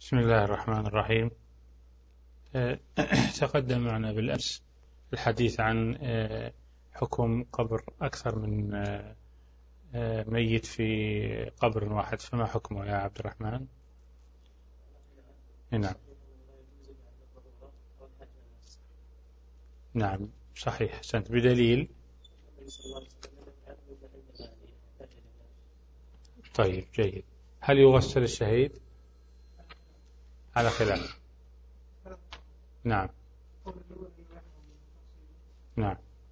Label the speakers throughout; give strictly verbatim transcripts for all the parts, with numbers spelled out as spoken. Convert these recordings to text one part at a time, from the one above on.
Speaker 1: بسم الله الرحمن الرحيم. تقدم معنا بالأمس الحديث عن حكم قبر أكثر من ميت في قبر واحد، فما حكمه يا عبد الرحمن؟ نعم نعم صحيح، سنت بدليل. طيب جيد. هل يغسل الشهيد؟ على خلاف. نعم نعم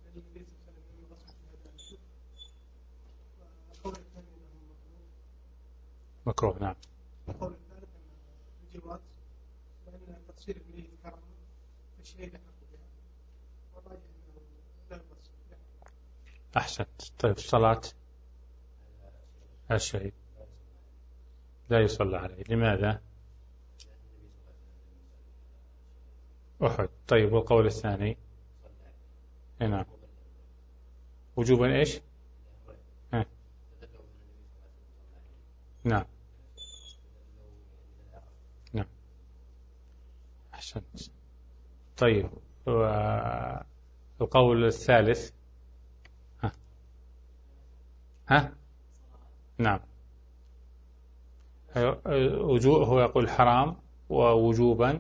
Speaker 1: مكروه. نعم.
Speaker 2: القول الثالث أن الجواز وأن تقصير الميت كرم الشهيد يحق بها، والراجح أنه لا يقصر.
Speaker 1: أحسنت. طيب الصلاة على الشهيد لا يصلى عليه، لماذا؟ أحد. طيب والقول الثاني؟ نعم وجوبا إيش؟ ها. نعم نعم أحسنت. طيب والقول الثالث؟ ها ها نعم وجوب، هو يقول حرام ووجوبا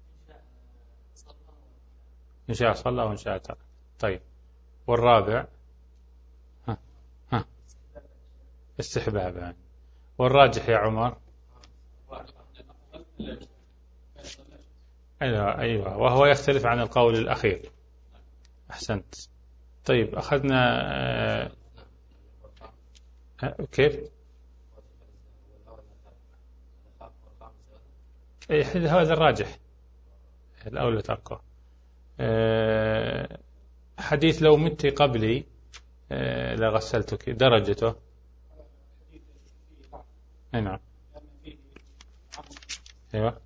Speaker 1: إن شاء صلى وإن شاء ترك. طيب والرابع؟ ها ها استحبابا. والراجح يا عمر؟ أيوة أيوة وهو يختلف عن القول الأخير. أحسنت. طيب أخذنا آه كيف؟ أي هذا الراجح، الأولى تركه. أه حديث لو مت قبلي أه لغسلتك، درجته؟ نعم أيوة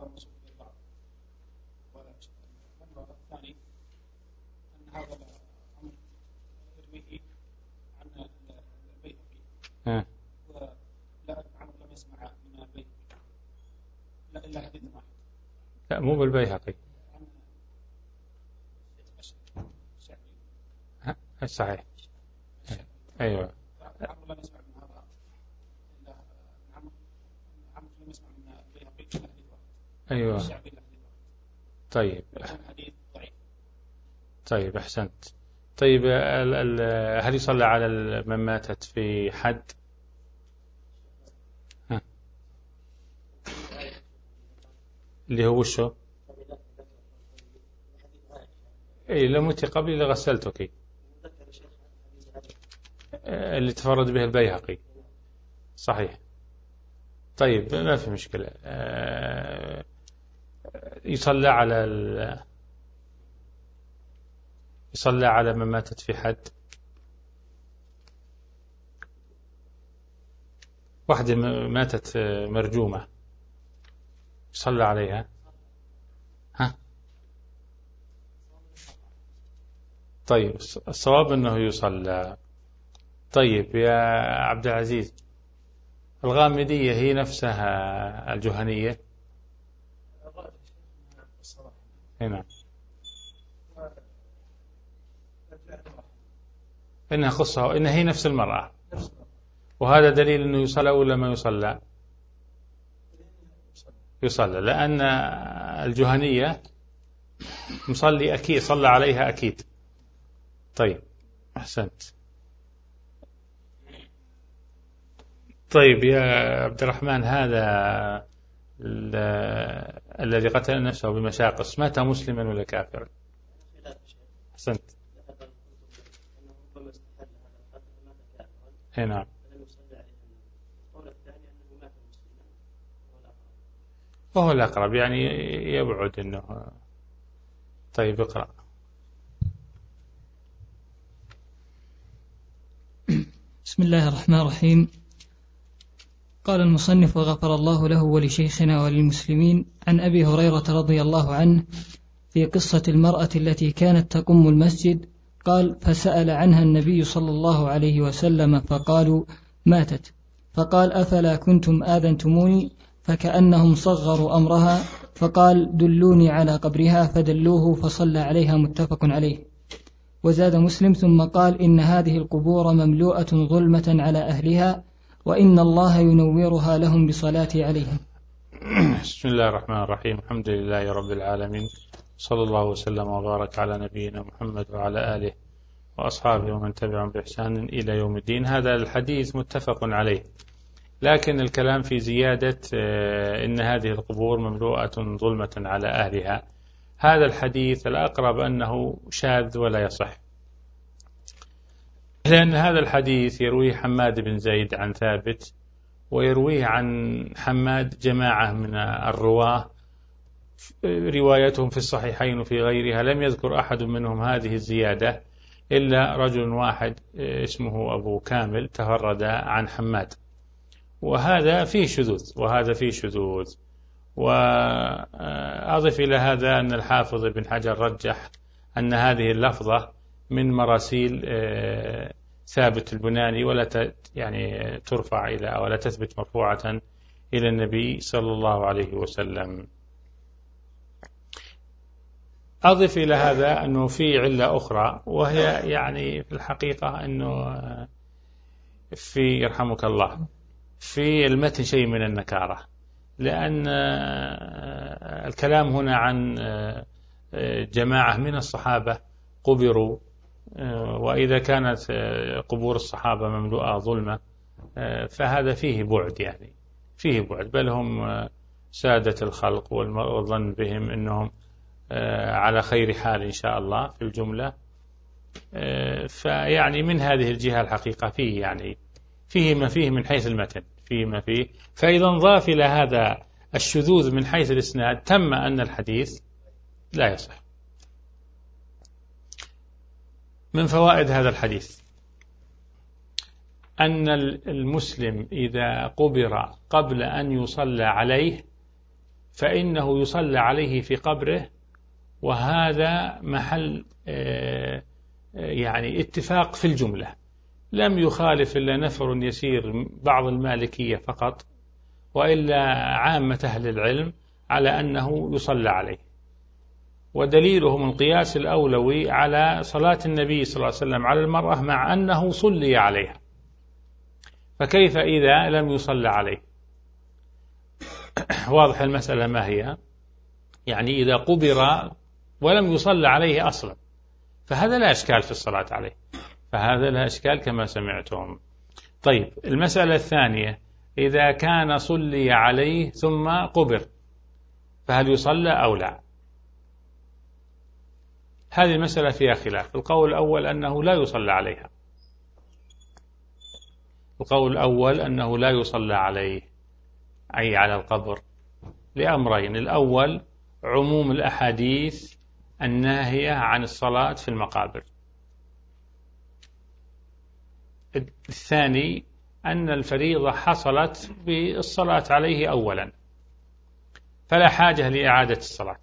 Speaker 1: ها. لا مو بالبيهقي. صحيح أيوة أيوة طيب طيب أحسنت. طيب هل يصلى على من ماتت في حد؟ ها. اللي هو شو؟ أي لو مت قبلي لغسلتك، اللي تفرد به البيهقي. صحيح. طيب ما في مشكلة. يصلى على ال... يصلى على من ماتت في حد. واحدة ماتت مرجومة يصلى عليها. ها. طيب الصواب أنه يصلى. طيب يا عبد العزيز، الغامدية هي نفسها الجهنية؟ هنا إنها قصة، إنها هي نفس المرأة، وهذا دليل أنه يصلى ولا ما يصلى؟ يصلى، لأن الجهنية مصلي أكيد، صلى عليها أكيد. طيب أحسنت. طيب يا عبد الرحمن، هذا الذي قتل نفسه بمشاقص مات مسلما ولا كافرا؟ أحسنت. نعم وهو الأقرب، يعني يبعد أنه. طيب اقرأ.
Speaker 3: بسم الله الرحمن الرحيم. قال المصنف وغفر الله له ولشيخنا وللمسلمين عن أبي هريرة رضي الله عنه في قصة المرأة التي كانت تقم المسجد، قال: فسأل عنها النبي صلى الله عليه وسلم فقالوا ماتت، فقال: أفلا كنتم آذنتموني فكأنهم صغروا أمرها، فقال دلوني على قبرها فدلوه فصلى عليها، متفق عليه. وزاد مسلم ثم قال إن هذه القبور مملوءة ظلمة على أهلها وإن الله ينورها لهم بصلاة عليهم.
Speaker 1: بسم الله الرحمن الرحيم. الحمد لله رب العالمين، صلى الله وسلم وبارك على نبينا محمد وعلى آله وأصحابه ومن تبعهم بإحسان إلى يوم الدين. هذا الحديث متفق عليه، لكن الكلام في زيادة إن هذه القبور مملوءة ظلمة على أهلها. هذا الحديث الأقرب أنه شاذ ولا يصح، لأن هذا الحديث يرويه حماد بن زيد عن ثابت، ويرويه عن حماد جماعة من الرواه روايتهم في الصحيحين وفي غيرها، لم يذكر أحد منهم هذه الزيادة إلا رجل واحد اسمه أبو كامل تفرد عن حماد، وهذا فيه شذوذ وهذا فيه شذوذ. وأضف إلى هذا أن الحافظ ابن حجر رجح أن هذه اللفظة من مراسيل ثابت البناني، ولا يعني ترفع إلى ولا تثبت مرفوعة إلى النبي صلى الله عليه وسلم. أضف إلى هذا أنه في علة أخرى، وهي يعني في الحقيقة أنه في يرحمك الله في المتن شيء من النكارة، لأن الكلام هنا عن جماعة من الصحابة قبروا، وإذا كانت قبور الصحابة مملوءة ظلمة فهذا فيه بعد، يعني فيه بعد، بل هم سادة الخلق والظن بهم أنهم على خير حال إن شاء الله في الجملة. فيعني من هذه الجهة الحقيقة فيه يعني فيه ما فيه من حيث المتن، فيه ما فيه. فإذا انضاف إلى هذا الشذوذ من حيث الإسناد تم أن الحديث لا يصح. من فوائد هذا الحديث أن المسلم إذا قبر قبل أن يصلى عليه فإنه يصلى عليه في قبره، وهذا محل يعني اتفاق في الجملة، لم يخالف إلا نفر يسير بعض المالكية فقط، وإلا عامة أهل العلم على أنه يصلى عليه. ودليلهم القياس الأولوي على صلاة النبي صلى الله عليه وسلم على المرأة مع أنه صلي عليها، فكيف إذا لم يصلى عليه؟ واضح المسألة ما هي؟ يعني إذا قبر ولم يصلى عليه أصلا فهذا لا إشكال في الصلاة عليه، فهذا لا إشكال كما سمعتم. طيب، المسألة الثانية، إذا كان صلي عليه ثم قبر فهل يصلى أو لا؟ هذه المسألة فيها خلاف. القول الأول أنه لا يصلى عليها، القول الأول أنه لا يصلى عليه أي على القبر، لأمرين: الأول عموم الأحاديث الناهية عن الصلاة في المقابر، الثاني أن الفريضة حصلت بالصلاة عليه أولا فلا حاجة لإعادة الصلاة.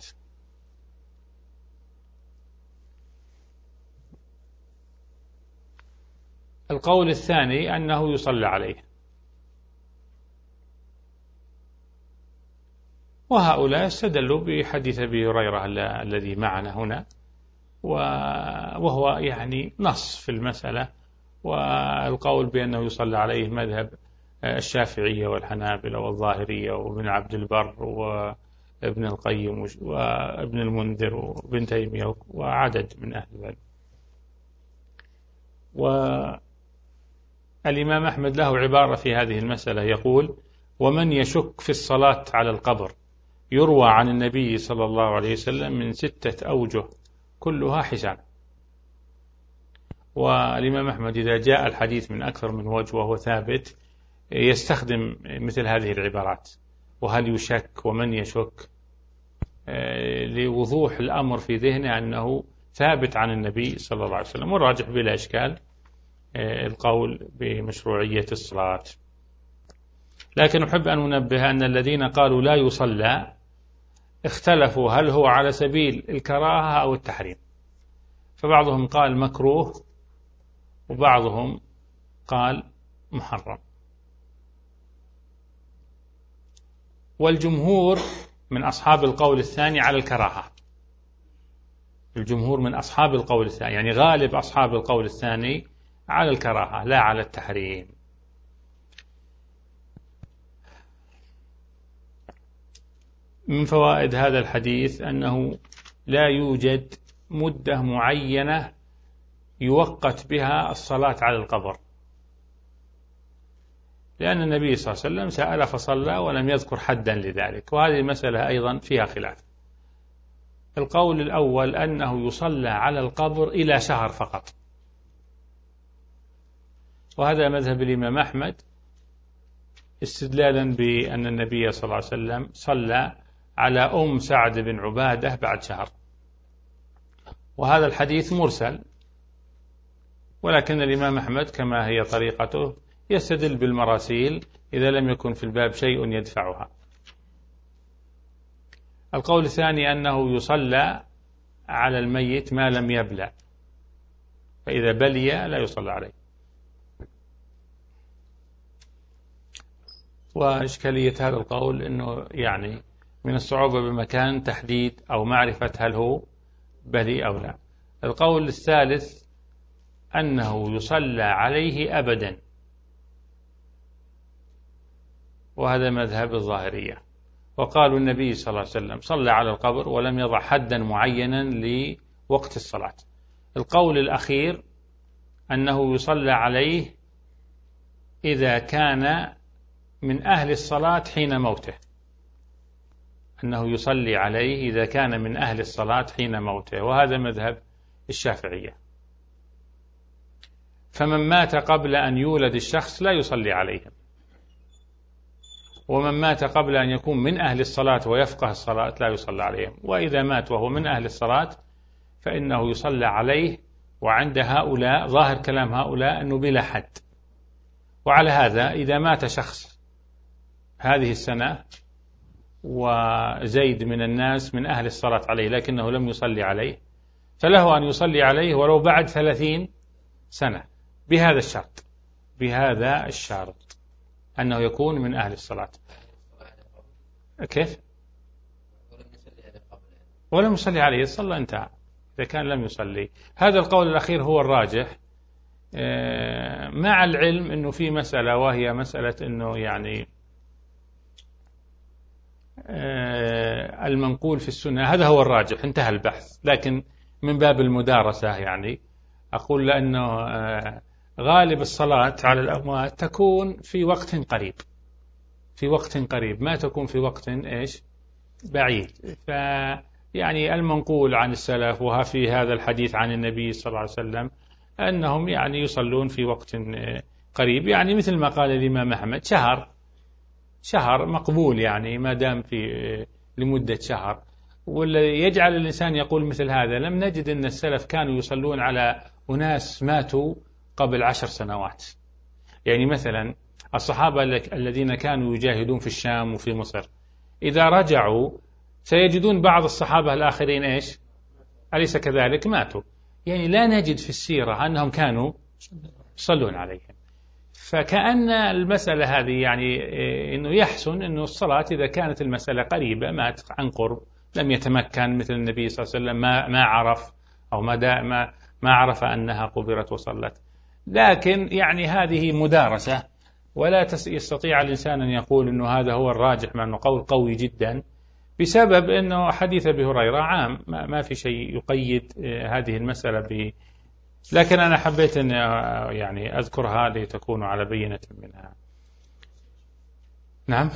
Speaker 1: القول الثاني أنه يصلى عليه، وهؤلاء استدلوا بحديث أبي هريرة الذي معنا هنا، وهو يعني نص في المسألة. والقول بأنه يصلى عليه مذهب الشافعية والحنابلة والظاهرية وابن عبد البر وابن القيم وابن المنذر وابن تيمية وعدد من أهل العلم. والإمام أحمد له عبارة في هذه المسألة يقول: ومن يشك في الصلاة على القبر يروى عن النبي صلى الله عليه وسلم من ستة أوجه كلها حسان. والإمام أحمد إذا جاء الحديث من أكثر من وجه وهو ثابت يستخدم مثل هذه العبارات: وهل يشك ومن يشك، لوضوح الأمر في ذهنه أنه ثابت عن النبي صلى الله عليه وسلم. والراجح بلا إشكال القول بمشروعية الصلاة. لكن أحب أن أنبه أن الذين قالوا لا يصلى اختلفوا هل هو على سبيل الكراهة أو التحريم، فبعضهم قال مكروه وبعضهم قال محرم. والجمهور من أصحاب القول الثاني على الكراهة. الجمهور من أصحاب القول الثاني، يعني غالب أصحاب القول الثاني على الكراهة لا على التحريم. من فوائد هذا الحديث أنه لا يوجد مدة معينة يوقت بها الصلاة على القبر، لأن النبي صلى الله عليه وسلم سأل فصلى ولم يذكر حدا لذلك، وهذه المسألة أيضا فيها خلاف. القول الأول أنه يصلى على القبر إلى شهر فقط، وهذا مذهب الإمام أحمد استدلالا بأن النبي صلى الله عليه وسلم صلى على أم سعد بن عبادة بعد شهر، وهذا الحديث مرسل، ولكن الإمام أحمد كما هي طريقته يستدل بالمراسيل إذا لم يكن في الباب شيء يدفعها. القول الثاني أنه يصلى على الميت ما لم يبلى، فإذا بلي لا يصلى عليه. وإشكالية هذا القول أنه يعني من الصعوبة بمكان تحديد أو معرفة هل هو بلي أو لا. القول الثالث أنه يصلى عليه أبدا، وهذا مذهب الظاهرية، وقالوا النبي صلى الله عليه وسلم صلى على القبر ولم يضع حدا معينا لوقت الصلاة. القول الأخير أنه يصلى عليه إذا كان من أهل الصلاة حين موته، أنه يصلي عليه إذا كان من أهل الصلاة حين موته، وهذا مذهب الشافعية. فمن مات قبل أن يولد الشخص لا يصلي عليهم، ومن مات قبل أن يكون من أهل الصلاة ويفقه الصلاة لا يصلى عليهم، وإذا مات وهو من أهل الصلاة فإنه يصلى عليه. وعند هؤلاء ظاهر كلام هؤلاء أنه بلا حد. وعلى هذا إذا مات شخص هذه السنة وزيد من الناس من أهل الصلاة عليه لكنه لم يصلي عليه، فله أن يصلي عليه ولو بعد ثلاثين سنة بهذا الشرط، بهذا الشرط أنه يكون من أهل الصلاة. كيف؟ ولم يصلي عليه، صلى انتهى. إذا كان لم يصلي، هذا القول الأخير هو الراجح، مع العلم أنه في مسألة، وهي مسألة أنه يعني المنقول في السنة هذا هو الراجح، انتهى البحث. لكن من باب المدارسة يعني أقول لأنه غالب الصلاة على الأموات تكون في وقت قريب، في وقت قريب، ما تكون في وقت إيش بعيد. فيعني المنقول عن السلف وفي هذا الحديث عن النبي صلى الله عليه وسلم أنهم يعني يصلون في وقت قريب، يعني مثل ما قال الإمام أحمد شهر، شهر مقبول يعني ما دام في لمدة شهر. والذي يجعل الإنسان يقول مثل هذا لم نجد أن السلف كانوا يصلون على أناس ماتوا قبل عشر سنوات. يعني مثلا الصحابة الذين كانوا يجاهدون في الشام وفي مصر إذا رجعوا سيجدون بعض الصحابة الآخرين إيش أليس كذلك ماتوا. يعني لا نجد في السيرة أنهم كانوا يصلون عليهم. فكأن المسألة هذه يعني أنه يحسن أنه الصلاة إذا كانت المسألة قريبة مات عن قرب لم يتمكن مثل النبي صلى الله عليه وسلم ما ما عرف أو ما ما ما عرف أنها قبرت وصلت. لكن يعني هذه مدارسة، ولا يستطيع الإنسان أن يقول أنه هذا هو الراجح مع أنه قول قوي جدا، بسبب أنه حديث أبي هريرة عام ما في شيء يقيد هذه المسألة ب. لكن أنا حبيت أن يعني أذكرها لتكونوا على بينة منها. نعم،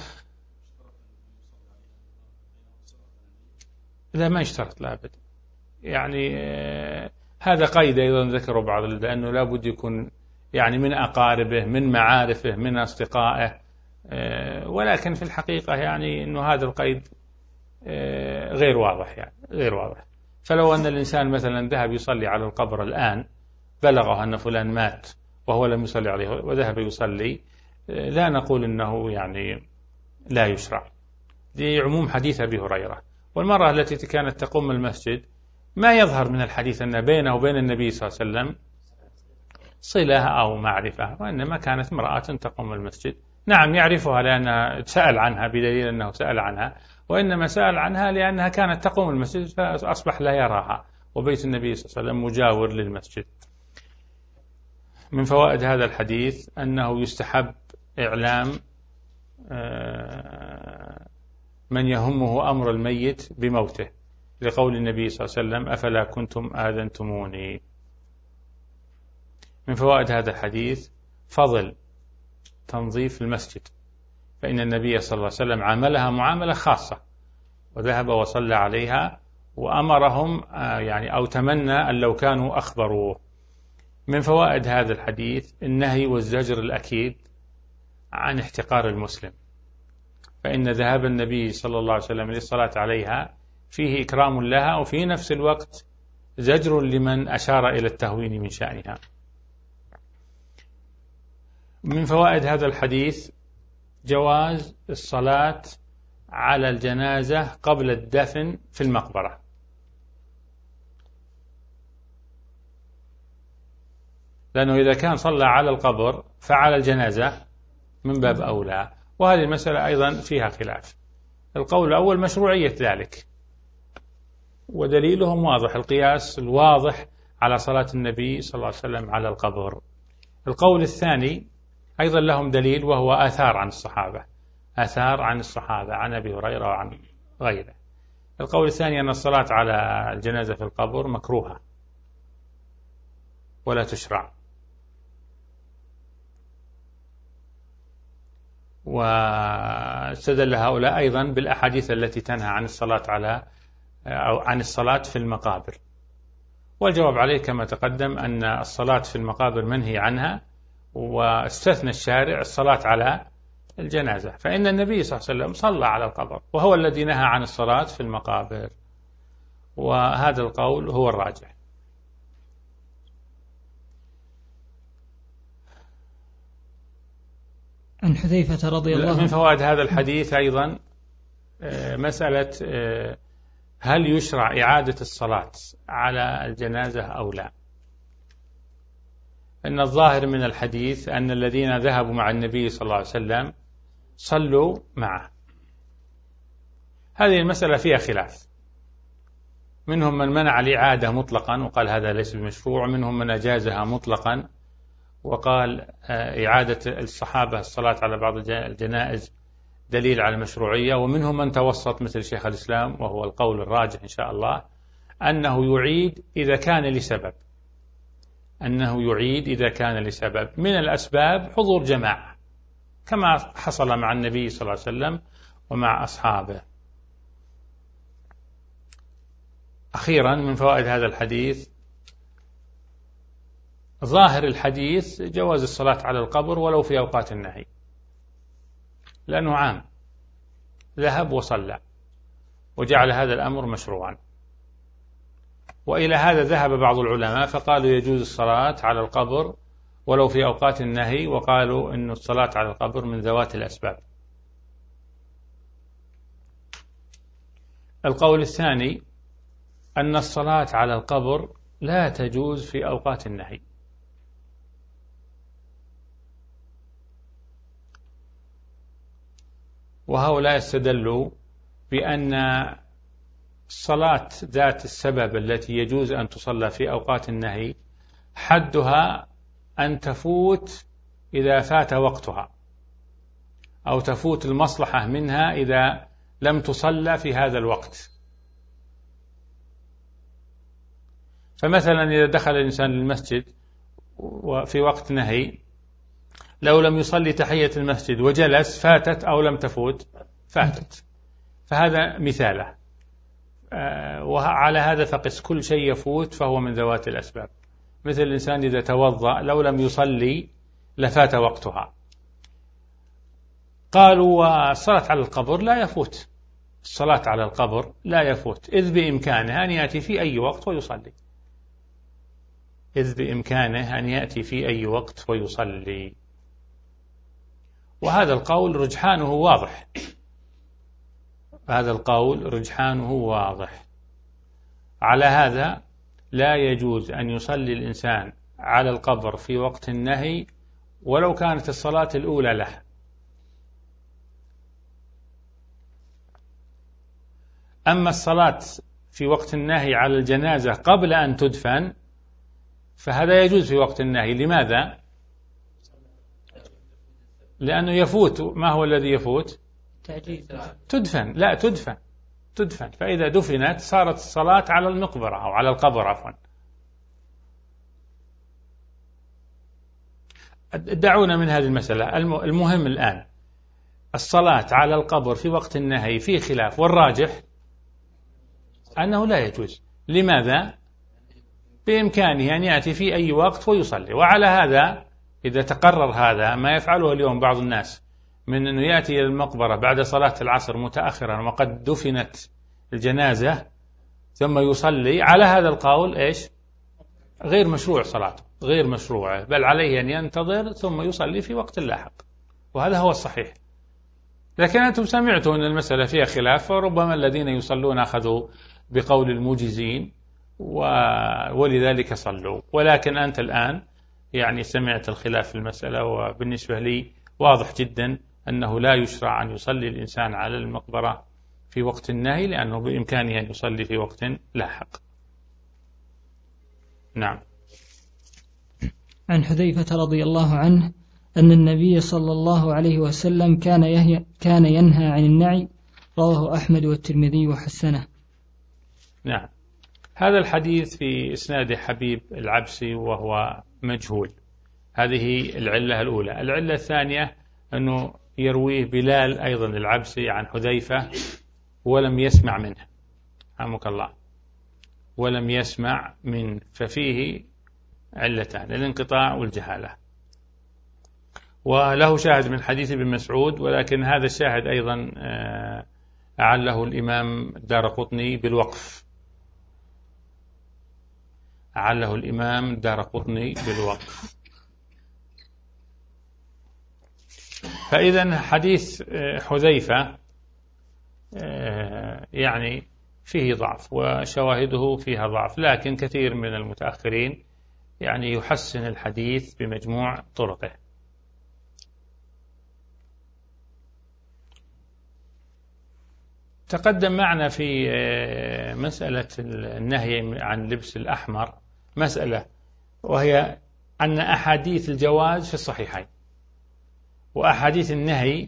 Speaker 1: لا ما يشترط لا أبدا. يعني هذا قيد أيضا ذكره بعض، لأنه لا بد يكون يعني من أقاربه من معارفه من أصدقائه، ولكن في الحقيقة يعني أنه هذا القيد غير واضح، يعني غير واضح. فلو أن الإنسان مثلا ذهب يصلي على القبر الآن بلغه أن فلان مات وهو لم يصلي عليه وذهب يصلي، لا نقول أنه يعني لا يشرع، لعموم حديث أبي هريرة. والمرأة التي كانت تقوم المسجد ما يظهر من الحديث أن بينه وبين النبي صلى الله عليه وسلم صلة أو معرفة، وإنما كانت امرأة تقوم المسجد نعم يعرفها لأنه سأل عنها بدليل أنه سأل عنها، وإنما سأل عنها لأنها كانت تقوم المسجد فأصبح لا يراها، وبيت النبي صلى الله عليه وسلم مجاور للمسجد. من فوائد هذا الحديث أنه يستحب إعلام من يهمه أمر الميت بموته، لقول النبي صلى الله عليه وسلم أفلا كنتم آذنتموني. من فوائد هذا الحديث فضل تنظيف المسجد، فإن النبي صلى الله عليه وسلم عاملها معاملة خاصة، وذهب وصلى عليها وأمرهم يعني أو تمنى أن لو كانوا أخبروه. من فوائد هذا الحديث النهي والزجر الأكيد عن احتقار المسلم، فإن ذهاب النبي صلى الله عليه وسلم للصلاة عليها فيه إكرام لها، وفي نفس الوقت زجر لمن أشار إلى التهوين من شأنها. من فوائد هذا الحديث جواز الصلاة على الجنازة قبل الدفن في المقبرة، لأنه إذا كان صلى على القبر فعلى الجنازة من باب أولى، وهذه المسألة أيضا فيها خلاف. القول الأول مشروعية ذلك، ودليلهم واضح، القياس الواضح على صلاة النبي صلى الله عليه وسلم على القبر. القول الثاني أيضا لهم دليل، وهو آثار عن الصحابة، آثار عن الصحابة عن أبي هريرة وعن غيره. القول الثاني أن الصلاة على الجنازة في القبر مكروهة ولا تشرع، واستدل هؤلاء أيضا بالأحاديث التي تنهى عن الصلاة على أو عن الصلاة في المقابر. والجواب عليه كما تقدم أن الصلاة في المقابر منهي عنها، واستثنى الشارع الصلاة على الجنازة، فإن النبي صلى الله عليه وسلم صلى على القبر، وهو الذي نهى عن الصلاة في المقابر، وهذا القول هو الراجح.
Speaker 3: عن حذيفة رضي الله عنه.
Speaker 1: من فوائد هذا الحديث أيضا مسألة هل يشرع إعادة الصلاة على الجنازة أو لا. إن الظاهر من الحديث أن الذين ذهبوا مع النبي صلى الله عليه وسلم صلوا معه. هذه المسألة فيها خلاف، منهم من منع الإعادة مطلقا وقال هذا ليس بمشروع، ومنهم من أجازها مطلقا وقال إعادة الصحابة الصلاة على بعض الجنائز دليل على المشروعية، ومنهم من توسط مثل شيخ الإسلام، وهو القول الراجح إن شاء الله، أنه يعيد إذا كان لسبب، أنه يعيد إذا كان لسبب من الأسباب حضور جماعة، كما حصل مع النبي صلى الله عليه وسلم ومع أصحابه. أخيرا من فوائد هذا الحديث ظاهر الحديث جواز الصلاة على القبر ولو في أوقات النهي، لأنه عام، ذهب وصلى وجعل هذا الأمر مشروعا. وإلى هذا ذهب بعض العلماء فقالوا يجوز الصلاة على القبر ولو في أوقات النهي، وقالوا أن الصلاة على القبر من ذوات الأسباب. القول الثاني أن الصلاة على القبر لا تجوز في أوقات النهي، وهؤلاء استدلوا بأن الصلاة ذات السبب التي يجوز أن تصلى في أوقات النهي حدها أن تفوت إذا فات وقتها، أو تفوت المصلحة منها إذا لم تصلى في هذا الوقت. فمثلا إذا دخل الإنسان للمسجد وفي وقت نهي، لو لم يصلي تحية المسجد وجلس فاتت أو لم تفوت فاتت، فهذا مثاله. وعلى هذا فقس كل شيء يفوت فهو من ذوات الأسباب، مثل الإنسان إذا توضأ لو لم يصلي لفات وقتها. قالوا والصلاة على القبر لا يفوت، الصلاة على القبر لا يفوت، إذ بإمكانه أن يأتي في أي وقت ويصلي، إذ بإمكانه أن يأتي في أي وقت ويصلي. وهذا القول رجحانه واضح، هذا القول رجحانه واضح. على هذا لا يجوز أن يصلي الإنسان على القبر في وقت النهي ولو كانت الصلاة الأولى له، أما الصلاة في وقت النهي على الجنازة قبل أن تدفن فهذا يجوز في وقت النهي. لماذا؟ لأنه يفوت. ما هو الذي يفوت؟ تدفن. لا تدفن تدفن فإذا دفنت صارت الصلاة على المقبرة أو على القبر عفوا. دعونا من هذه المسألة. المهم الآن الصلاة على القبر في وقت النهي فيه خلاف، والراجح أنه لا يجوز. لماذا؟ بإمكانه أن يأتي في أي وقت ويصلي. وعلى هذا إذا تقرر هذا ما يفعله اليوم بعض الناس من أنه يأتي إلى المقبرة بعد صلاة العصر متأخرا وقد دفنت الجنازة ثم يصلي، على هذا القول إيش؟ غير مشروع صلاته، غير مشروعة، بل عليه أن ينتظر ثم يصلي في وقت لاحق، وهذا هو الصحيح. لكن أنتم سمعتوا أن المسألة فيها خلاف، وربما الذين يصلون أخذوا بقول الموجزين ولذلك صلوا. ولكن أنت الآن يعني سمعت الخلاف في المسألة، وبالنسبة لي واضح جدا أنه لا يشرع أن يصلي الإنسان على المقبرة في وقت النهي، لأنه بإمكانه أن يصلي في وقت لاحق. نعم.
Speaker 3: عن حذيفة رضي الله عنه أن النبي صلى الله عليه وسلم كان, يهي كان ينهى عن النعي، رواه أحمد والترمذي وحسنه.
Speaker 1: نعم. هذا الحديث في إسناد حبيب العبسي وهو مجهول. هذه العلة الأولى. العلة الثانية أنه يرويه بلال أيضا العبسي عن حذيفة ولم يسمع منه، رحمك الله، ولم يسمع منه، ففيه علتان: الانقطاع والجهالة. وله شاهد من حديث ابن مسعود، ولكن هذا الشاهد أيضا أعله الإمام الدارقطني بالوقف، أعله الإمام الدارقطني بالوقف. فإذا حديث حذيفة يعني فيه ضعف وشواهده فيها ضعف، لكن كثير من المتأخرين يعني يحسن الحديث بمجموع طرقه. تقدم معنا في مسألة النهي عن لبس الأحمر مسألة، وهي أن أحاديث الجواز في الصحيحين، وأحاديث النهي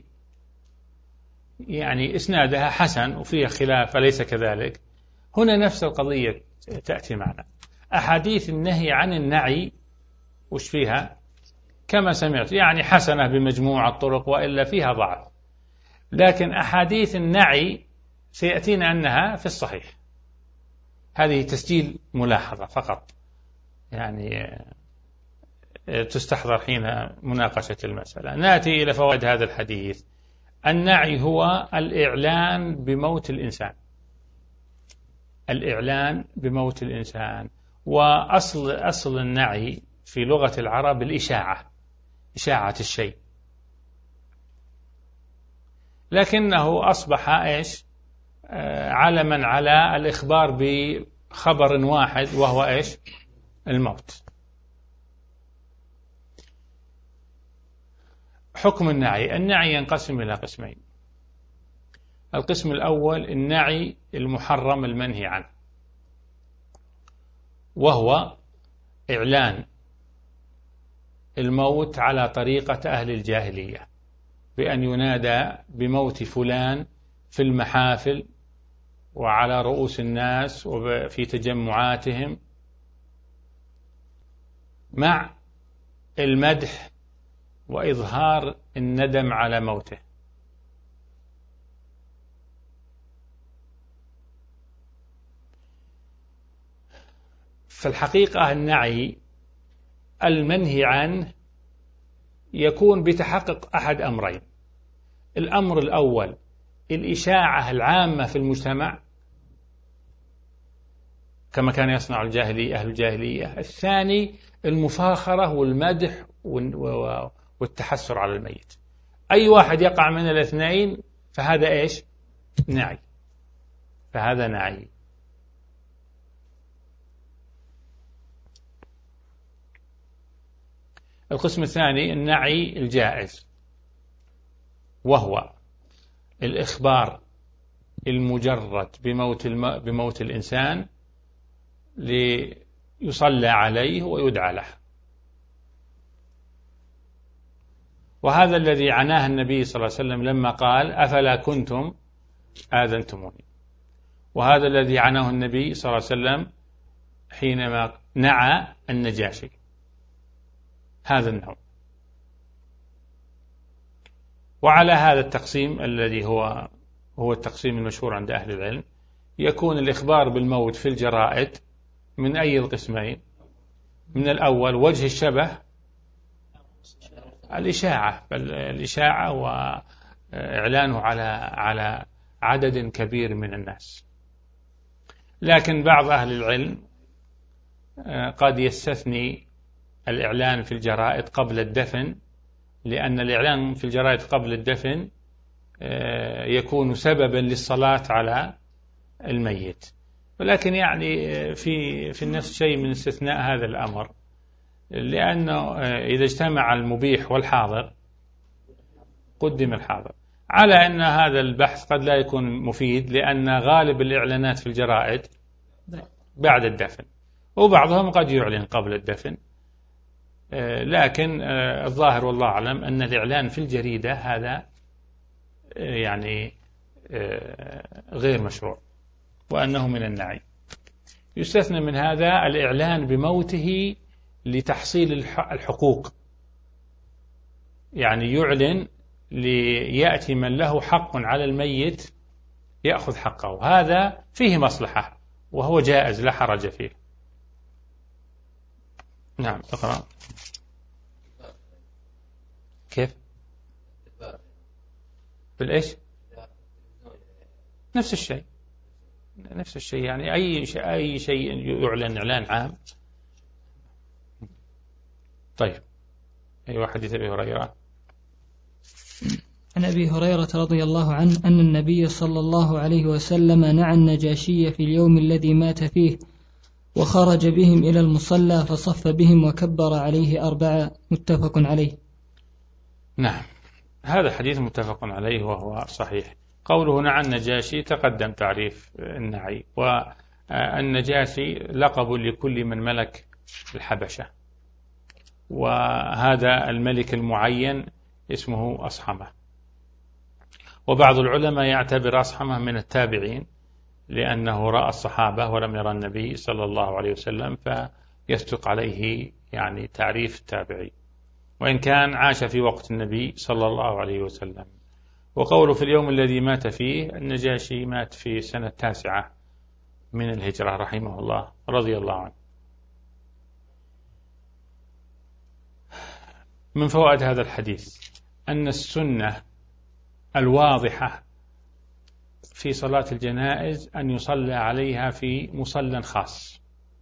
Speaker 1: يعني إسنادها حسن وفيها خلاف، أليس كذلك؟ هنا نفس القضية تأتي معنا. أحاديث النهي عن النعي وش فيها؟ كما سمعت يعني حسنة بمجموع الطرق، وإلا فيها ضعف. لكن أحاديث النعي سيأتينا أنها في الصحيح. هذه تسجيل ملاحظة فقط، يعني تستحضر حين مناقشة المسألة. نأتي إلى فوائد هذا الحديث. النعي هو الإعلان بموت الإنسان، الإعلان بموت الإنسان. وأصل أصل النعي في لغة العرب الإشاعة، إشاعة الشيء، لكنه أصبح إيش؟ علما على الإخبار بخبر واحد وهو إيش؟ الموت. حكم النعي. النعي ينقسم إلى قسمين. القسم الأول النعي المحرم المنهي عنه، وهو إعلان الموت على طريقة أهل الجاهلية، بأن ينادى بموت فلان في المحافل وعلى رؤوس الناس وفي تجمعاتهم، مع المدح وإظهار الندم على موته. في الحقيقة النعي المنهي عنه يكون بتحقق أحد أمرين. الأمر الأول الإشاعة العامة في المجتمع كما كان يصنع الجاهلية أهل الجاهلية. الثاني المفاخرة والمدح والتحسر على الميت. أي واحد يقع من الاثنين فهذا إيش؟ نعي، فهذا نعي. القسم الثاني النعي الجائز، وهو الإخبار المجرد بموت, الم... بموت الإنسان ليصلى عليه ويدعى له. وهذا الذي عناه النبي صلى الله عليه وسلم لما قال أفلا كنتم آذنتموني، وهذا الذي عناه النبي صلى الله عليه وسلم حينما نعى النجاشي، هذا النوع. وعلى هذا التقسيم الذي هو هو التقسيم المشهور عند أهل العلم، يكون الإخبار بالموت في الجرائد من أي القسمين؟ من الأول وجه الشبه الإشاعة، الإشاعة وإعلانه على على عدد كبير من الناس. لكن بعض أهل العلم قد يستثني الإعلان في الجرائد قبل الدفن، لأن الإعلان في الجرائد قبل الدفن يكون سببا للصلاة على الميت. ولكن يعني في في النفس شيء من استثناء هذا الأمر، لأنه إذا اجتمع المبيح والحاضر قدم الحاضر، على أن هذا البحث قد لا يكون مفيد، لأن غالب الإعلانات في الجرائد بعد الدفن، وبعضهم قد يعلن قبل الدفن. لكن الظاهر والله أعلم أن الإعلان في الجريدة هذا يعني غير مشروع، وأنه من النعي. يستثنى من هذا الإعلان بموته لتحصيل الحقوق، يعني يعلن ليأتي من له حق على الميت يأخذ حقه، هذا فيه مصلحة وهو جائز لا حرج فيه. نعم اقرأ. كيف؟ بالإيش؟ نفس الشيء، نفس الشيء، يعني أي شيء أي شيء يعلن إعلان عام. طيب أيوة، حديث أبي هريرة.
Speaker 3: عن أبي هريرة رضي الله عنه أن النبي صلى الله عليه وسلم نعى النجاشي في اليوم الذي مات فيه، وخرج بهم إلى المصلى فصف بهم وكبر عليه أربعة، متفق عليه.
Speaker 1: نعم، هذا حديث متفق عليه وهو صحيح. قوله نعى النجاشي تقدم تعريف النعي، والنجاشي لقب لكل من ملك الحبشة، وهذا الملك المعين اسمه أصحمة. وبعض العلماء يعتبر أصحمة من التابعين، لأنه رأى الصحابة ولم يرى النبي صلى الله عليه وسلم، فيصدق عليه يعني تعريف التابعي، وإن كان عاش في وقت النبي صلى الله عليه وسلم. وقوله في اليوم الذي مات فيه، النجاشي مات في سنة تاسعة من الهجرة رحمه الله رضي الله عنه. من فوائد هذا الحديث أن السنة الواضحة في صلاة الجنائز أن يصلى عليها في مصلى خاص،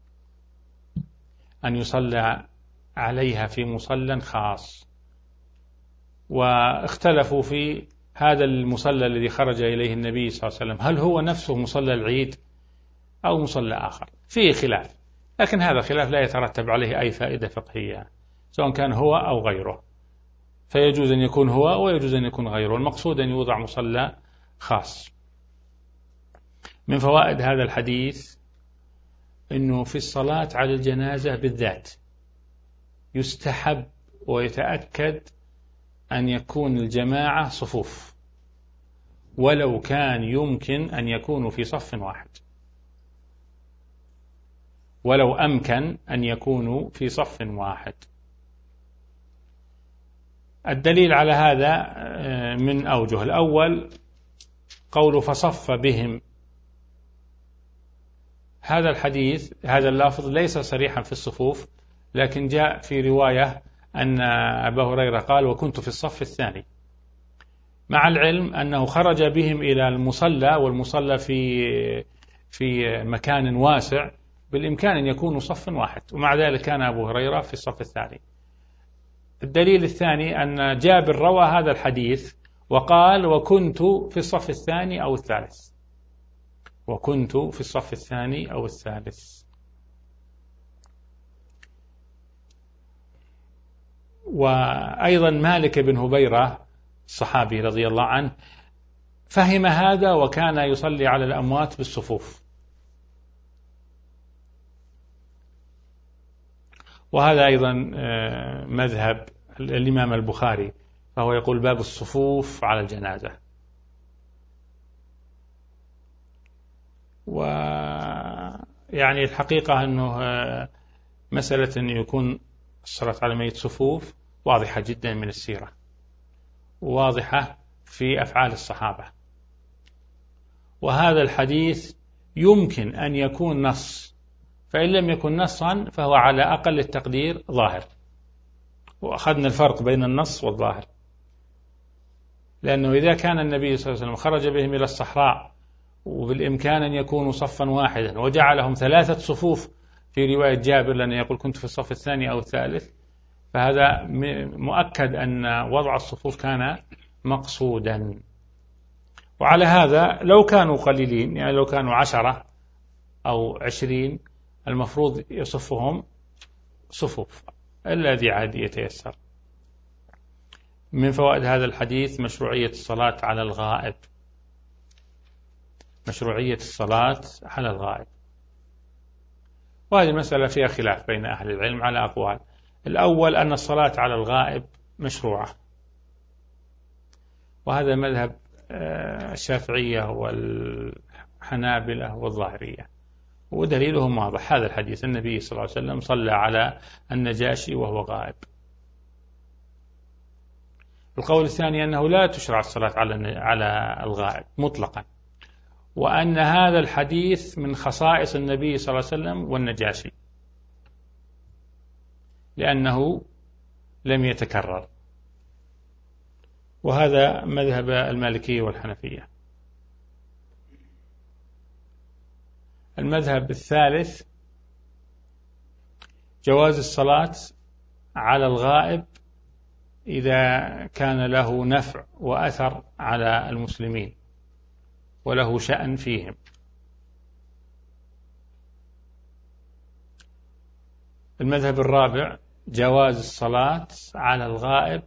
Speaker 1: أن يصلى عليها في مصلى خاص. واختلفوا في هذا المصلى الذي خرج إليه النبي صلى الله عليه وسلم، هل هو نفسه مصلى العيد أو مصلى آخر؟ فيه خلاف، لكن هذا الخلاف لا يترتب عليه أي فائدة فقهية، سواء كان هو أو غيره، فيجوز أن يكون هو ويجوز أن يكون غيره، المقصود أن يوضع مصلى خاص. من فوائد هذا الحديث أنه في الصلاة على الجنازة بالذات يستحب ويتأكد أن يكون الجماعة صفوف، ولو كان يمكن أن يكونوا في صف واحد، ولو أمكن أن يكونوا في صف واحد. الدليل على هذا من أوجه. الأول قوله فصف بهم، هذا الحديث هذا اللفظ ليس صريحا في الصفوف، لكن جاء في رواية أن أبا هريرة قال وكنت في الصف الثاني، مع العلم أنه خرج بهم إلى المصلى، والمصلى في في مكان واسع بالإمكان أن يكونوا صف واحد، ومع ذلك كان أبو هريرة في الصف الثاني. الدليل الثاني أن جابر روى هذا الحديث وقال وكنت في الصف الثاني أو الثالث، وكنت في الصف الثاني أو الثالث. وأيضا مالك بن هبيرة الصحابي رضي الله عنه فهم هذا وكان يصلي على الأموات بالصفوف. وهذا أيضا مذهب الإمام البخاري، فهو يقول باب الصفوف على الجنازة. ويعني الحقيقة أنه مسألة أن يكون الصلاة على الميت صفوف واضحة جدا من السيرة، واضحة في أفعال الصحابة. وهذا الحديث يمكن أن يكون نص، فإن لم يكن نصا فهو على أقل التقدير ظاهر. وأخذنا الفرق بين النص والظاهر، لأنه إذا كان النبي صلى الله عليه وسلم خرج بهم إلى الصحراء وبالإمكان أن يكونوا صفا واحدا وجعلهم ثلاثة صفوف في رواية جابر لأنه يقول كنت في الصف الثاني أو الثالث، فهذا مؤكد أن وضع الصفوف كان مقصودا. وعلى هذا لو كانوا قليلين، يعني لو كانوا عشرة أو عشرين، المفروض يصفهم صفوف الذي عاد يتيسر. من فوائد هذا الحديث مشروعية الصلاة على الغائب، مشروعية الصلاة على الغائب. وهذه المسألة فيها خلاف بين أهل العلم على أقوال. الأول أن الصلاة على الغائب مشروعة، وهذا مذهب الشافعية والحنابلة والظاهرية، ودليلهم واضح، هذا الحديث النبي صلى الله عليه وسلم صلى على النجاشي وهو غائب. القول الثاني أنه لا تشرع الصلاة على على الغائب مطلقا، وأن هذا الحديث من خصائص النبي صلى الله عليه وسلم والنجاشي لأنه لم يتكرر. وهذا مذهب المالكية والحنفية. المذهب الثالث جواز الصلاة على الغائب إذا كان له نفع وأثر على المسلمين وله شأن فيهم. المذهب الرابع جواز الصلاة على الغائب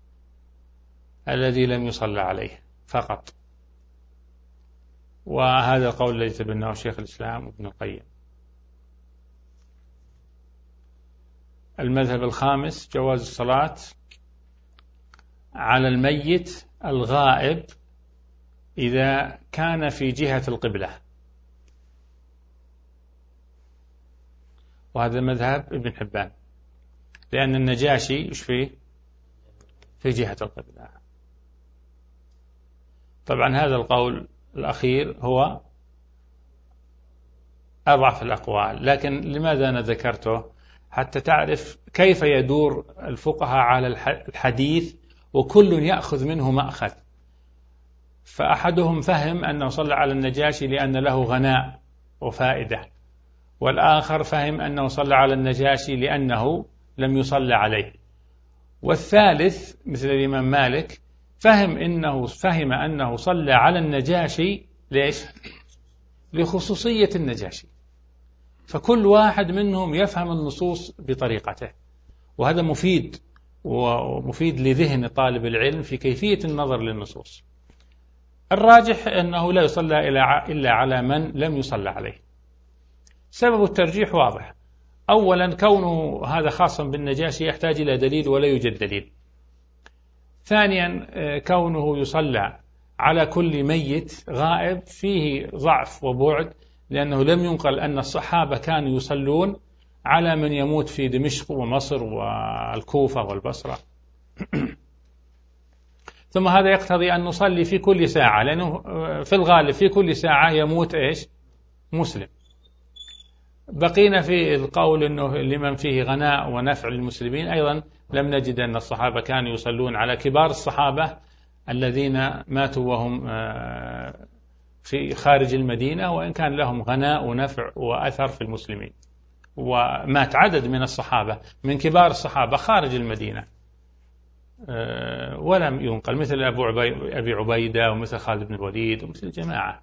Speaker 1: الذي لم يصلى عليه فقط، وهذا القول الذي تبناه شيخ الإسلام ابن القيم. المذهب الخامس جواز الصلاة على الميت الغائب إذا كان في جهة القبلة، وهذا مذهب ابن حبان، لأن النجاشي إيش فيه؟ في جهة القبلة. طبعا هذا القول الأخير هو أضعف الأقوال، لكن لماذا أنا ذكرته؟ حتى تعرف كيف يدور الفقهاء على الحديث وكل يأخذ منه مأخذ. فأحدهم فهم أنه صلى على النجاشي لأن له غناء وفائدة، والآخر فهم أنه صلى على النجاشي لأنه لم يصلى عليه، والثالث مثل الإمام مالك فهم إنه فهم أنه صلى على النجاشي ليش؟ لخصوصية النجاشي. فكل واحد منهم يفهم النصوص بطريقته، وهذا مفيد ومفيد لذهن طالب العلم في كيفية النظر للنصوص. الراجح أنه لا يصلى إلا على من لم يصلى عليه. سبب الترجيح واضح. أولا كونه هذا خاصا بالنجاشي يحتاج إلى دليل ولا يوجد دليل. ثانيا كونه يصلى على كل ميت غائب فيه ضعف وبعد، لأنه لم ينقل أن الصحابة كانوا يصلون على من يموت في دمشق ومصر والكوفة والبصرة. ثم هذا يقتضي أن نصلي في كل ساعة، لأنه في الغالب في كل ساعة يموت إيش؟ مسلم. بقينا في القول أنه لمن فيه غناء ونفع للمسلمين، أيضا لم نجد أن الصحابة كانوا يصلون على كبار الصحابة الذين ماتوا وهم في خارج المدينة، وإن كان لهم غناء ونفع وأثر في المسلمين. ومات عدد من الصحابة من كبار الصحابة خارج المدينة ولم ينقل، مثل أبي عبيدة ومثل خالد بن الوليد ومثل جماعة.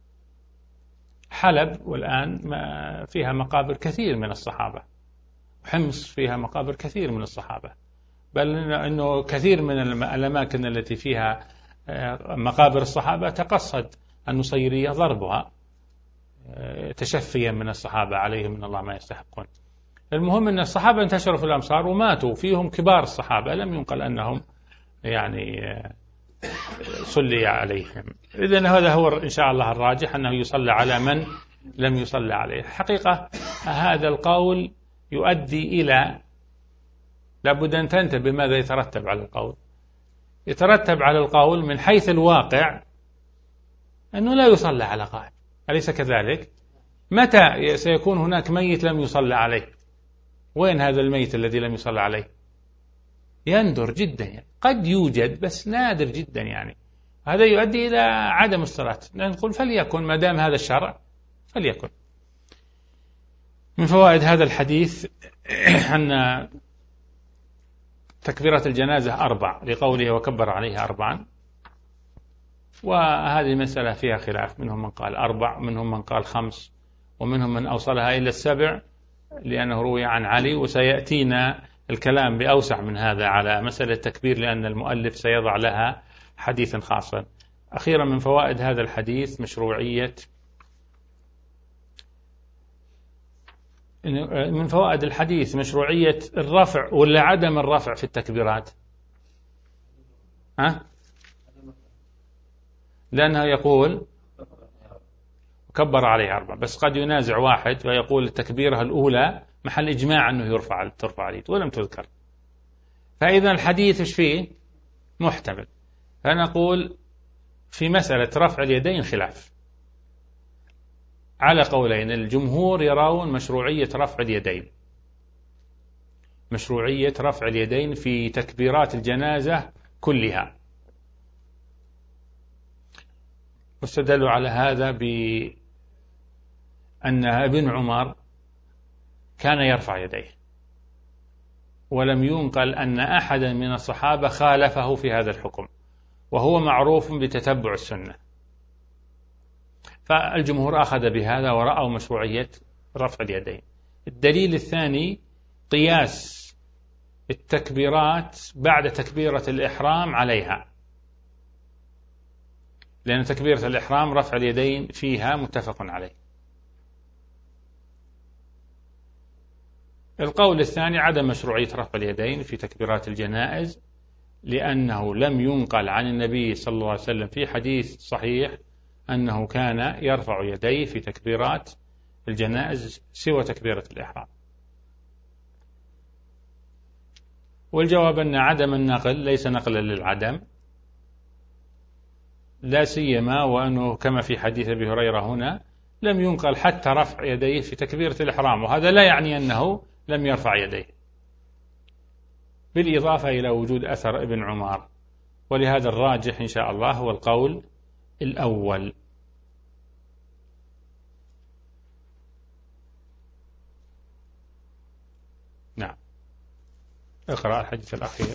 Speaker 1: حلب والآن فيها مقابر كثير من الصحابة، حمص فيها مقابر كثير من الصحابة، بل إنه كثير من الأماكن التي فيها مقابر الصحابة تقصد النصيرية ضربها تشفيا من الصحابة عليهم من الله ما يستحقون. المهم أن الصحابة انتشروا في الأمصار وماتوا فيهم كبار الصحابة، لم ينقل أنهم يعني صلي عليهم. إذن هذا هو إن شاء الله الراجح، أنه يصلى على من لم يصلى عليه. حقيقة هذا القول يؤدي إلى، لابد أن تنتبه ماذا يترتب على القول. يترتب على القول من حيث الواقع أنه لا يصلى على قائم، أليس كذلك؟ متى سيكون هناك ميت لم يصلى عليه؟ وين هذا الميت الذي لم يصلى عليه؟ يندر جدا يعني. قد يوجد بس نادر جدا يعني. هذا يؤدي إلى عدم الصلاة. نقول فليكن، ما دام هذا الشرع فليكن. من فوائد هذا الحديث أن تكبيرة الجنازة أربع، لقوله وكبر عليها أربعا، وهذه المسألة فيها خلاف، منهم من قال أربع، منهم من قال خمس، ومنهم من أوصلها إلى السبع، لأنه روي عن علي. وسيأتينا الكلام بأوسع من هذا على مسألة التكبير، لأن المؤلف سيضع لها حديثا خاصا. أخيرا من فوائد هذا الحديث مشروعية من فوائد الحديث مشروعية الرفع ولا عدم الرفع في التكبيرات. ها؟ لأنه يقول كبر عليه أربع، بس قد ينازع واحد ويقول التكبيرة الأولى محل إجماع أنه يرفع ترفع اليد ولم تذكر. فإذا الحديث إيش فيه؟ محتمل. فنقول في مسألة رفع اليدين خلاف على قولين. الجمهور يرون مشروعية رفع اليدين، مشروعية رفع اليدين في تكبيرات الجنازة كلها، واستدلوا على هذا بأن ابن عمر كان يرفع يديه، ولم ينقل أن أحدا من الصحابة خالفه في هذا الحكم، وهو معروف بتتبع السنة. فالجمهور أخذ بهذا ورأوا مشروعية رفع اليدين. الدليل الثاني قياس التكبيرات بعد تكبيرة الإحرام عليها، لأن تكبيرة الإحرام رفع اليدين فيها متفق عليه. القول الثاني عدم مشروعية رفع اليدين في تكبيرات الجنائز، لأنه لم ينقل عن النبي صلى الله عليه وسلم في حديث صحيح أنه كان يرفع يديه في تكبيرات الجنائز سوى تكبيرة الإحرام. والجواب أن عدم النقل ليس نقلا للعدم، لا سيما وأنه كما في حديث أبي هريرة هنا لم ينقل حتى رفع يديه في تكبيرة الإحرام، وهذا لا يعني أنه لم يرفع يديه، بالإضافة إلى وجود أثر ابن عمر. ولهذا الراجح إن شاء الله هو القول الأول. نعم، اقرأ الحديث الأخير.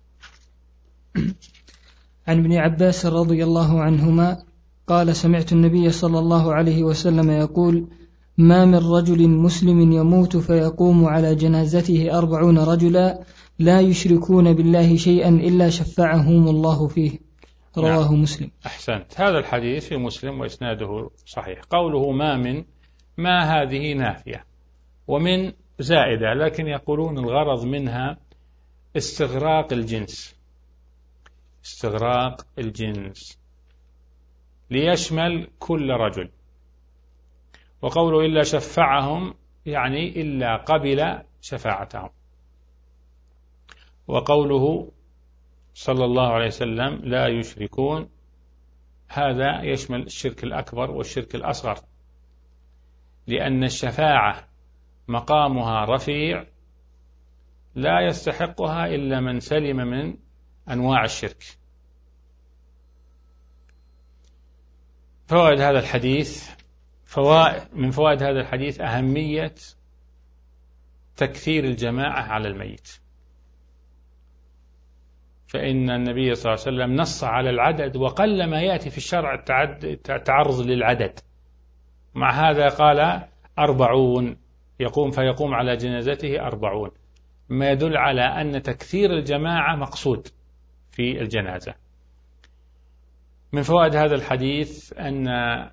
Speaker 3: عن ابن عباس رضي الله عنهما قال سمعت النبي صلى الله عليه وسلم يقول ما من رجل مسلم يموت فيقوم على جنازته أربعون رجلا لا يشركون بالله شيئا إلا شفعهم الله فيه، رواه
Speaker 1: نعم.
Speaker 3: مسلم.
Speaker 1: أحسنت. هذا الحديث في مسلم وإسناده صحيح. قوله ما من، ما هذه نافية، ومن زائدة، لكن يقولون الغرض منها استغراق الجنس، استغراق الجنس ليشمل كل رجل. وقوله إلا شفعهم يعني إلا قبل شفاعتهم. وقوله صلى الله عليه وسلم لا يشركون، هذا يشمل الشرك الأكبر والشرك الأصغر، لأن الشفاعة مقامها رفيع لا يستحقها إلا من سلم من أنواع الشرك. فوائد هذا الحديث، فوائد من فوائد هذا الحديث أهمية تكثير الجماعة على الميت، فإن النبي صلى الله عليه وسلم نص على العدد، وقل ما يأتي في الشرع التعرض للعدد. مع هذا قال أربعون، يقوم فيقوم على جنازته أربعون، ما يدل على أن تكثير الجماعة مقصود في الجنازة. من فوائد هذا الحديث أن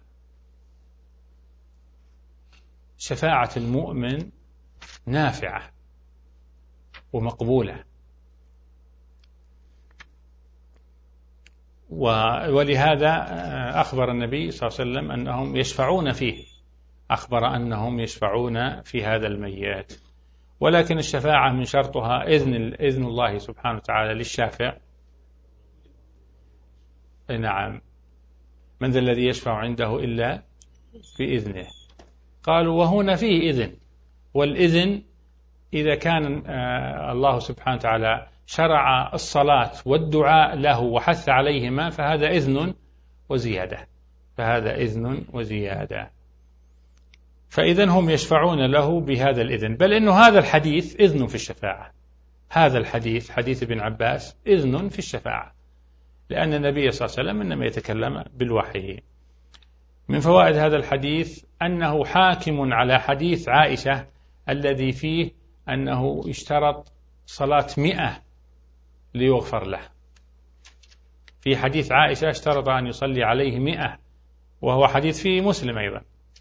Speaker 1: شفاعة المؤمن نافعة ومقبولة، ولهذا أخبر النبي صلى الله عليه وسلم أنهم يشفعون فيه، أخبر أنهم يشفعون في هذا الميت. ولكن الشفاعة من شرطها إذن, إذن الله سبحانه وتعالى للشافع. نعم، من ذا الذي يشفع عنده إلا بإذنه. قالوا وهنا فيه إذن، والإذن إذا كان الله سبحانه وتعالى شرع الصلاة والدعاء له وحث عليهما فهذا إذن وزيادة، فهذا إذن وزيادة. فإذن هم يشفعون له بهذا الإذن، بل إنه هذا الحديث إذن في الشفاعة. هذا الحديث حديث ابن عباس إذن في الشفاعة، لأن النبي صلى الله عليه وسلم إنما يتكلم بالوحي. من فوائد هذا الحديث أنه حاكم على حديث عائشة الذي فيه أنه اشترط صلاة مئة ليغفر له. في حديث عائشة اشترط أن يصلي عليه مئة، وهو حديث فيه مسلم أيضا،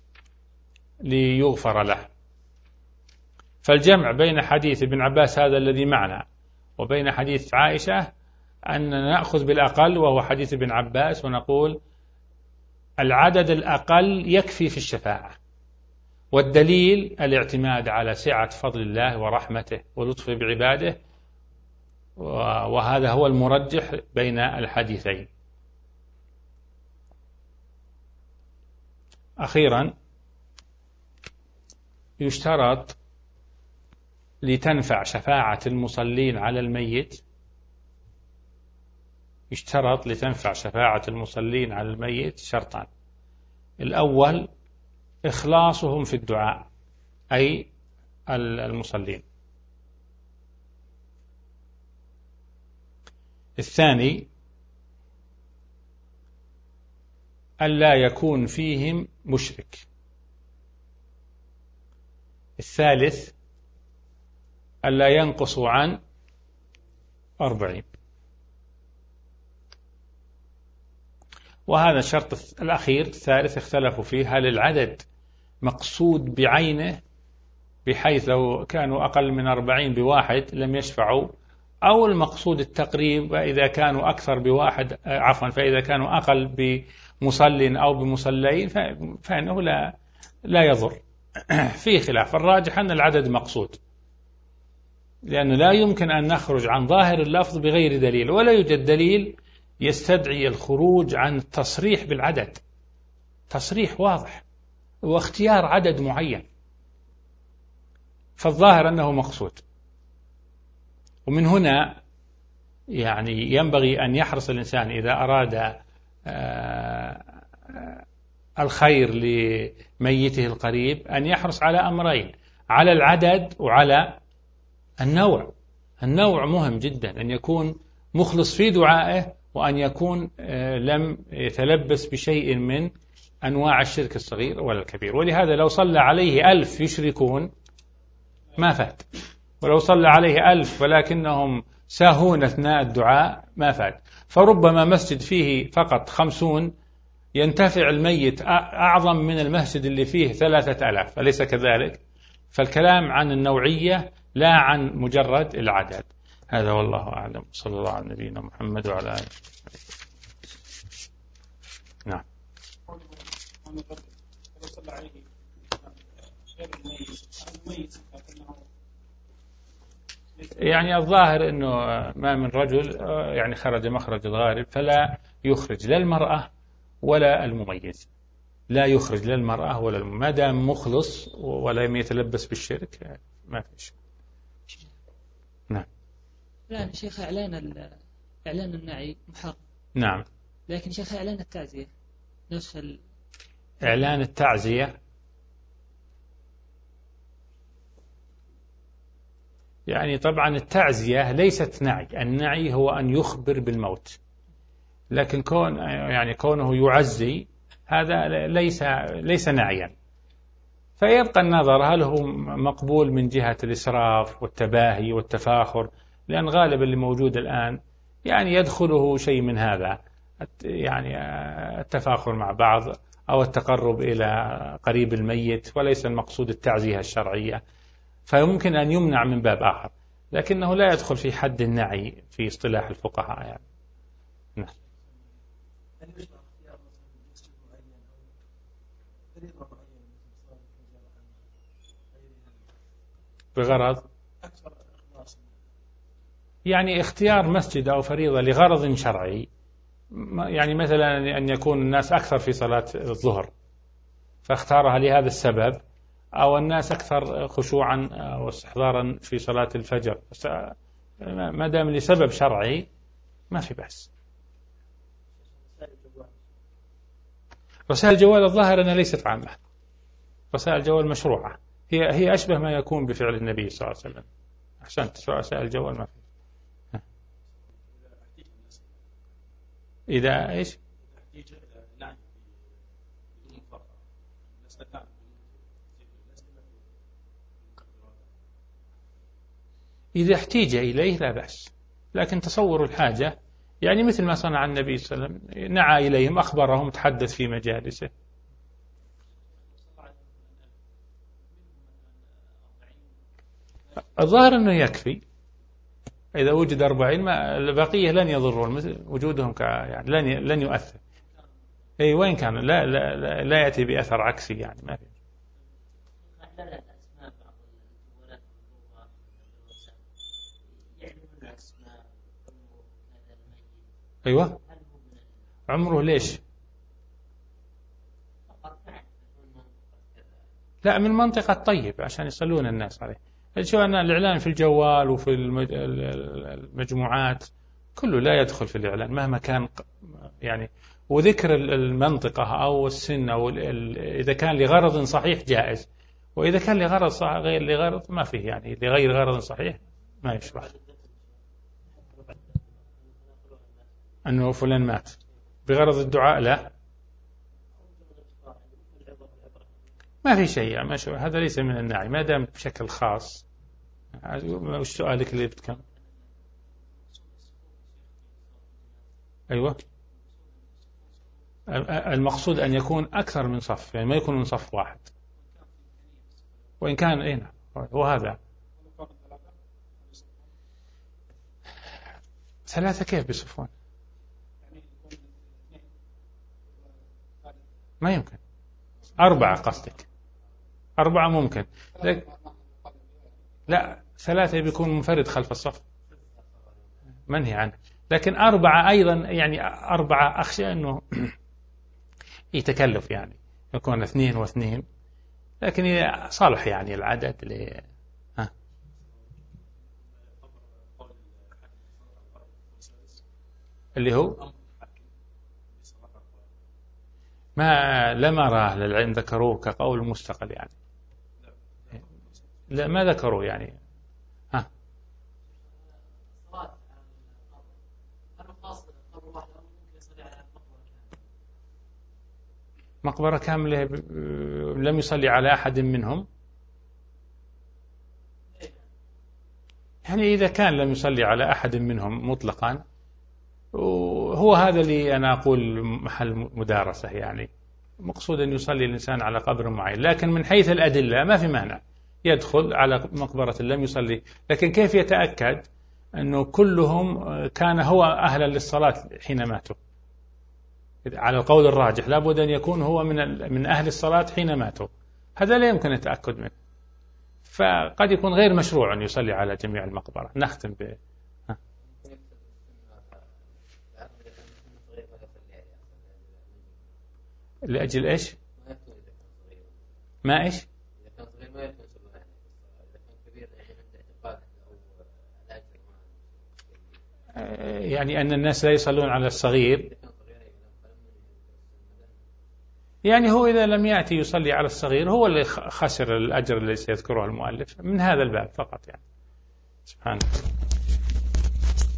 Speaker 1: ليغفر له. فالجمع بين حديث ابن عباس هذا الذي معنا وبين حديث عائشة أن نأخذ بالأقل وهو حديث ابن عباس ونقول العدد الأقل يكفي في الشفاعة، والدليل الاعتماد على سعة فضل الله ورحمته ولطفه بعباده، وهذا هو المرجح بين الحديثين. أخيرا، يشترط لتنفع شفاعة المصلين على الميت يشترط لتنفع شفاعة المصلين على الميت شرطان. الأول إخلاصهم في الدعاء، أي المصلين. الثاني ألا يكون فيهم مشرك. الثالث ألا ينقصوا عن أربعين. وهذا الشرط الأخير الثالث اختلفوا فيه، هل العدد مقصود بعينه بحيث لو كانوا أقل من أربعين بواحد لم يشفعوا، أو المقصود التقريب إذا كانوا أكثر بواحد عفوا فإذا كانوا أقل بمصل أو بمصلين فإنه لا لا يضر. في خلاف، الراجح أن العدد مقصود، لأنه لا يمكن أن نخرج عن ظاهر اللفظ بغير دليل، ولا يوجد دليل يستدعي الخروج عن التصريح بالعدد، تصريح واضح واختيار عدد معين، فالظاهر أنه مقصود. ومن هنا يعني ينبغي أن يحرص الإنسان إذا أراد الخير لميته القريب أن يحرص على أمرين، على العدد وعلى النوع. النوع مهم جدا، أن يكون مخلص في دعائه، وأن يكون لم يتلبس بشيء من أنواع الشرك الصغير ولا الكبير. ولهذا لو صلى عليه ألف يشركون ما فات، ولو صلى عليه ألف ولكنهم ساهون أثناء الدعاء ما فات. فربما مسجد فيه فقط خمسون ينتفع الميت أعظم من المسجد اللي فيه ثلاثة ألاف، أليس كذلك؟ فالكلام عن النوعية لا عن مجرد العدد. هذا والله أعلم، صلى الله على نبينا محمد وعلى آله. نعم. يعني الظاهر أنه ما من رجل يعني خرج مخرج الغارب فلا يخرج لا المرأة ولا المميز، لا يخرج لا المرأة ولا المميز، ما دام مخلص ولا يتلبس بالشرك ما فيش. نعم.
Speaker 3: لا شيخ، إعلان إعلان النعي محرم.
Speaker 1: نعم.
Speaker 3: لكن شيخ إعلان التعزية نفس ال...
Speaker 1: إعلان التعزية يعني طبعا التعزية ليست نعي، النعي هو أن يخبر بالموت، لكن كون يعني كونه يعزي هذا ليس ليس نعيا. فيبقى النظر هل هو مقبول من جهة الإسراف والتباهي والتفاخر، لأن غالبا اللي موجود الآن يعني يدخله شيء من هذا، يعني التفاخر مع بعض أو التقرب إلى قريب الميت، وليس المقصود التعزية الشرعية، فيمكن أن يمنع من باب آخر، لكنه لا يدخل في حد النعي في اصطلاح الفقهاء يعني. نعم. بغرض يعني اختيار مسجد أو فريضة لغرض شرعي، يعني مثلا أن يكون الناس أكثر في صلاة الظهر فاختارها لهذا السبب، أو الناس أكثر خشوعا واستحضارا في صلاة الفجر، ما دام لسبب شرعي ما في بأس. رسائل الجوال الظاهر أنها ليست عامة، رسائل الجوال مشروعة، هي هي أشبه ما يكون بفعل النبي صلى الله عليه وسلم. أحسنت، رسائل الجوال ما في. إذا إيش؟ إذا احتيج إليه لا بأس، لكن تصور الحاجة يعني مثل ما صنع النبي صلى الله عليه وسلم، نعى إليهم، أخبرهم، تحدث في مجالسه. الظاهر أنه يكفي، إذا وجد أربعين البقية لن يضرون، وجودهم يعني لن لن يؤثر. أي وين كان لا لا لا, لا يأتي بأثر عكسي يعني ما في. أيوة، عمره ليش؟ لا، من منطقة طيب عشان يصلون الناس عليه. شو أن الإعلان في الجوال وفي المجموعات كله لا يدخل في الإعلان مهما كان يعني، وذكر المنطقة أو السن أو إذا كان لغرض صحيح جائز، وإذا كان لغرض صحيح غير لغرض ما فيه، يعني لغير غرض صحيح ما يشرح. أنه فلان مات بغرض الدعاء لا، ما في شيء يعني، هذا ليس من النعي ما دام بشكل خاص. وش سؤالك اللي بتكم؟ أيوة، المقصود أن يكون أكثر من صف، يعني ما يكون من صف واحد، وإن كان أين وهذا ثلاثة كيف بيصفون؟ ما يمكن. أربعة قصدك؟ أربعة ممكن، لا ثلاثة بيكون منفرد خلف الصف منهي عنه، لكن أربعة أيضا يعني أربعة أخشى أنه يتكلف يعني يكون اثنين واثنين، لكن صالح يعني العدد ل ها. اللي هو ما لم أراه للعلم ذكروه كقول مستقل يعني، لا ما ذكروه يعني. ها مقبرة كاملة لم يصلي على أحد منهم، يعني إذا كان لم يصلي على أحد منهم مطلقا، وهو هذا اللي أنا أقول محل مدارسة، يعني مقصود أن يصلي الإنسان على قبر معين، لكن من حيث الأدلة ما في مانع يدخل على مقبرة لم يصلي، لكن كيف يتأكد أنه كلهم كان هو أهلا للصلاة حين ماتوا؟ على القول الراجح لابد أن يكون هو من من أهل الصلاة حين ماتوا، هذا لا يمكن التأكد منه، فقد يكون غير مشروع أن يصلي على جميع المقبرة. نختم ب لأجل إيش؟ ما إيش؟ يعني أن الناس لا يصلون على الصغير، يعني هو إذا لم يأتي يصلي على الصغير هو اللي خسر الأجر الذي سيذكره المؤلف من هذا الباب فقط يعني. سبحانه.